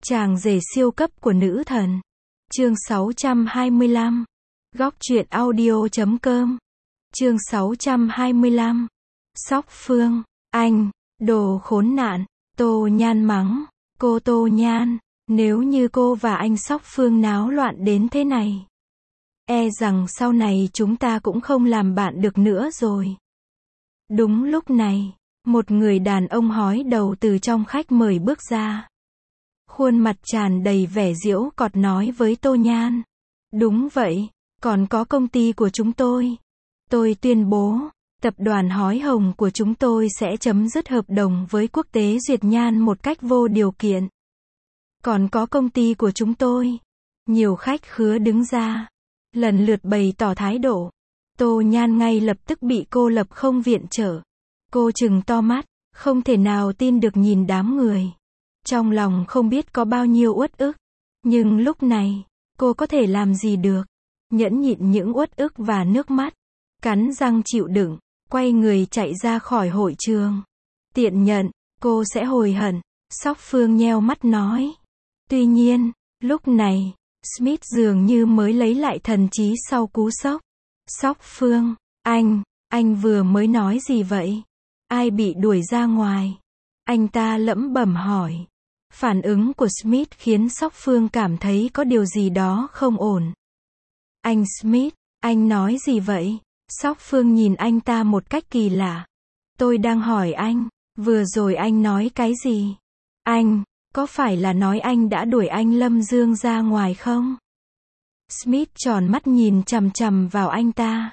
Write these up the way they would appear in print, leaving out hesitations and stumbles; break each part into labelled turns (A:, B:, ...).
A: Chàng rể siêu cấp của nữ thần. Chương 625. Góc truyện audio.com. Chương 625. Sóc Phương, anh, đồ khốn nạn. Tô Nhan mắng. Cô Tô Nhan, nếu như cô và anh Sóc Phương náo loạn đến thế này, e rằng sau này chúng ta cũng không làm bạn được nữa rồi. Đúng lúc này, một người đàn ông hói đầu từ trong khách mời bước ra. Khuôn mặt tràn đầy vẻ giễu cợt nói với Tô Nhan. Đúng vậy, còn có công ty của chúng tôi. Tôi tuyên bố, tập đoàn hói hồng của chúng tôi sẽ chấm dứt hợp đồng với Quốc tế Duyệt Nhan một cách vô điều kiện. Còn có công ty của chúng tôi. Nhiều khách khứa đứng ra, lần lượt bày tỏ thái độ. Tô Nhan ngay lập tức bị cô lập không viện trợ. Cô trừng to mắt, không thể nào tin được nhìn đám người. Trong lòng không biết có bao nhiêu uất ức. Nhưng lúc này, cô có thể làm gì được? Nhẫn nhịn những uất ức và nước mắt. Cắn răng chịu đựng, quay người chạy ra khỏi hội trường. Tiện nhận, cô sẽ hối hận. Sóc Phương nheo mắt nói. Tuy nhiên, lúc này, Smith dường như mới lấy lại thần trí sau cú sốc. Sóc Phương, anh vừa mới nói gì vậy? Ai bị đuổi ra ngoài? Anh ta lẩm bẩm hỏi. Phản ứng của Smith khiến Sóc Phương cảm thấy có điều gì đó không ổn. Anh Smith, anh nói gì vậy? Sóc Phương nhìn anh ta một cách kỳ lạ. Tôi đang hỏi anh, vừa rồi anh nói cái gì? Anh, có phải là nói anh đã đuổi anh Lâm Dương ra ngoài không? Smith tròn mắt nhìn chằm chằm vào anh ta.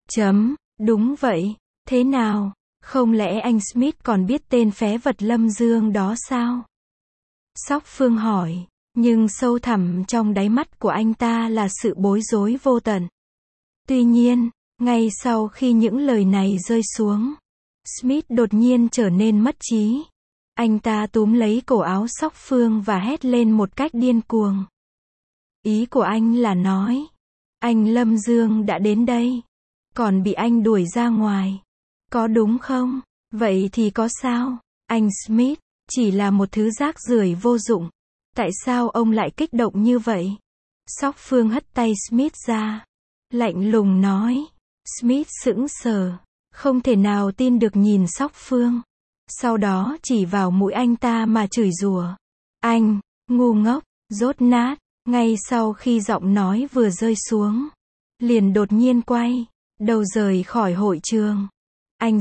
A: Đúng vậy, thế nào? Không lẽ anh Smith còn biết tên phế vật Lâm Dương đó sao? Sóc Phương hỏi, nhưng sâu thẳm trong đáy mắt của anh ta là sự bối rối vô tận. Tuy nhiên, ngay sau khi những lời này rơi xuống, Smith đột nhiên trở nên mất trí. Anh ta túm lấy cổ áo Sóc Phương và hét lên một cách điên cuồng. Ý của anh là nói, anh Lâm Dương đã đến đây, còn bị anh đuổi ra ngoài. Có đúng không? Vậy thì có sao? Anh Smith, chỉ là một thứ rác rưởi vô dụng. Tại sao ông lại kích động như vậy? Sóc Phương hất tay Smith ra. Lạnh lùng nói. Smith sững sờ, không thể nào tin được nhìn Sóc Phương. Sau đó chỉ vào mũi anh ta mà chửi rủa. Anh, ngu ngốc, dốt nát. Ngay sau khi giọng nói vừa rơi xuống, liền đột nhiên quay đầu rời khỏi hội trường. Anh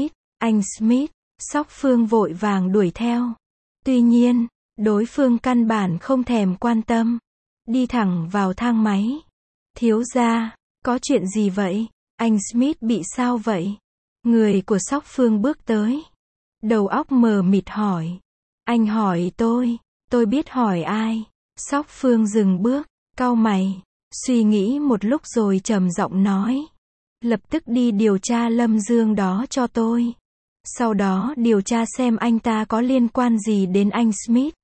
A: Smith, Sóc Phương vội vàng đuổi theo. Tuy nhiên, đối phương căn bản không thèm quan tâm, đi thẳng vào thang máy. Thiếu gia, có chuyện gì vậy? Anh Smith bị sao vậy? Người của Sóc Phương bước tới. Đầu óc mờ mịt hỏi. Anh hỏi tôi biết hỏi ai? Sóc Phương dừng bước, cau mày, suy nghĩ một lúc rồi trầm giọng nói. Lập tức đi điều tra Lâm Dương đó cho tôi. Sau đó điều tra xem anh ta có liên quan gì đến anh Smith.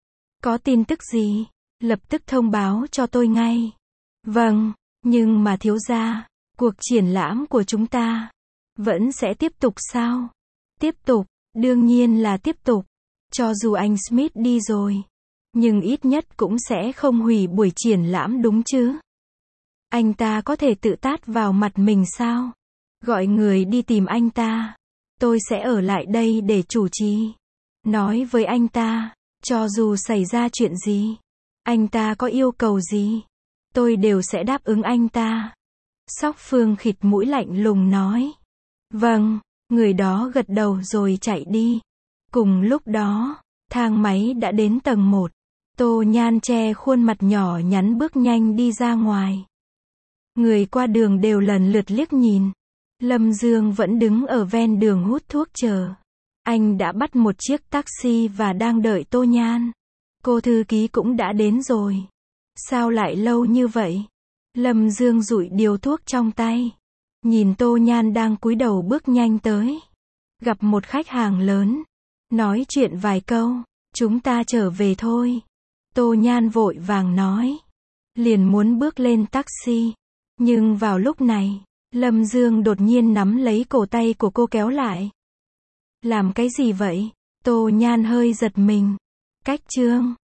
A: Có tin tức gì, lập tức thông báo cho tôi ngay. Vâng, nhưng mà thiếu gia, cuộc triển lãm của chúng ta vẫn sẽ tiếp tục sao? Tiếp tục, đương nhiên là tiếp tục. Cho dù anh Smith đi rồi, nhưng ít nhất cũng sẽ không hủy buổi triển lãm đúng chứ? Anh ta có thể tự tát vào mặt mình sao? Gọi người đi tìm anh ta. Tôi sẽ ở lại đây để chủ trì. Nói với anh ta, cho dù xảy ra chuyện gì, anh ta có yêu cầu gì, tôi đều sẽ đáp ứng anh ta. Sóc Phương khịt mũi lạnh lùng nói. Vâng, người đó gật đầu rồi chạy đi. Cùng lúc đó, thang máy đã đến tầng 1. Tô Nhan che khuôn mặt nhỏ nhắn bước nhanh đi ra ngoài. Người qua đường đều lần lượt liếc nhìn. Lâm Dương vẫn đứng ở ven đường hút thuốc chờ. Anh đã bắt một chiếc taxi và đang đợi Tô Nhan. Cô thư ký cũng đã đến rồi. Sao lại lâu như vậy? Lâm Dương dụi điếu thuốc trong tay. Nhìn Tô Nhan đang cúi đầu bước nhanh tới. Gặp một khách hàng lớn. Nói chuyện vài câu. Chúng ta trở về thôi. Tô Nhan vội vàng nói. Liền muốn bước lên taxi. Nhưng vào lúc này, Lâm Dương đột nhiên nắm lấy cổ tay của cô kéo lại. Làm cái gì vậy? Tô Nhan hơi giật mình. Cách chương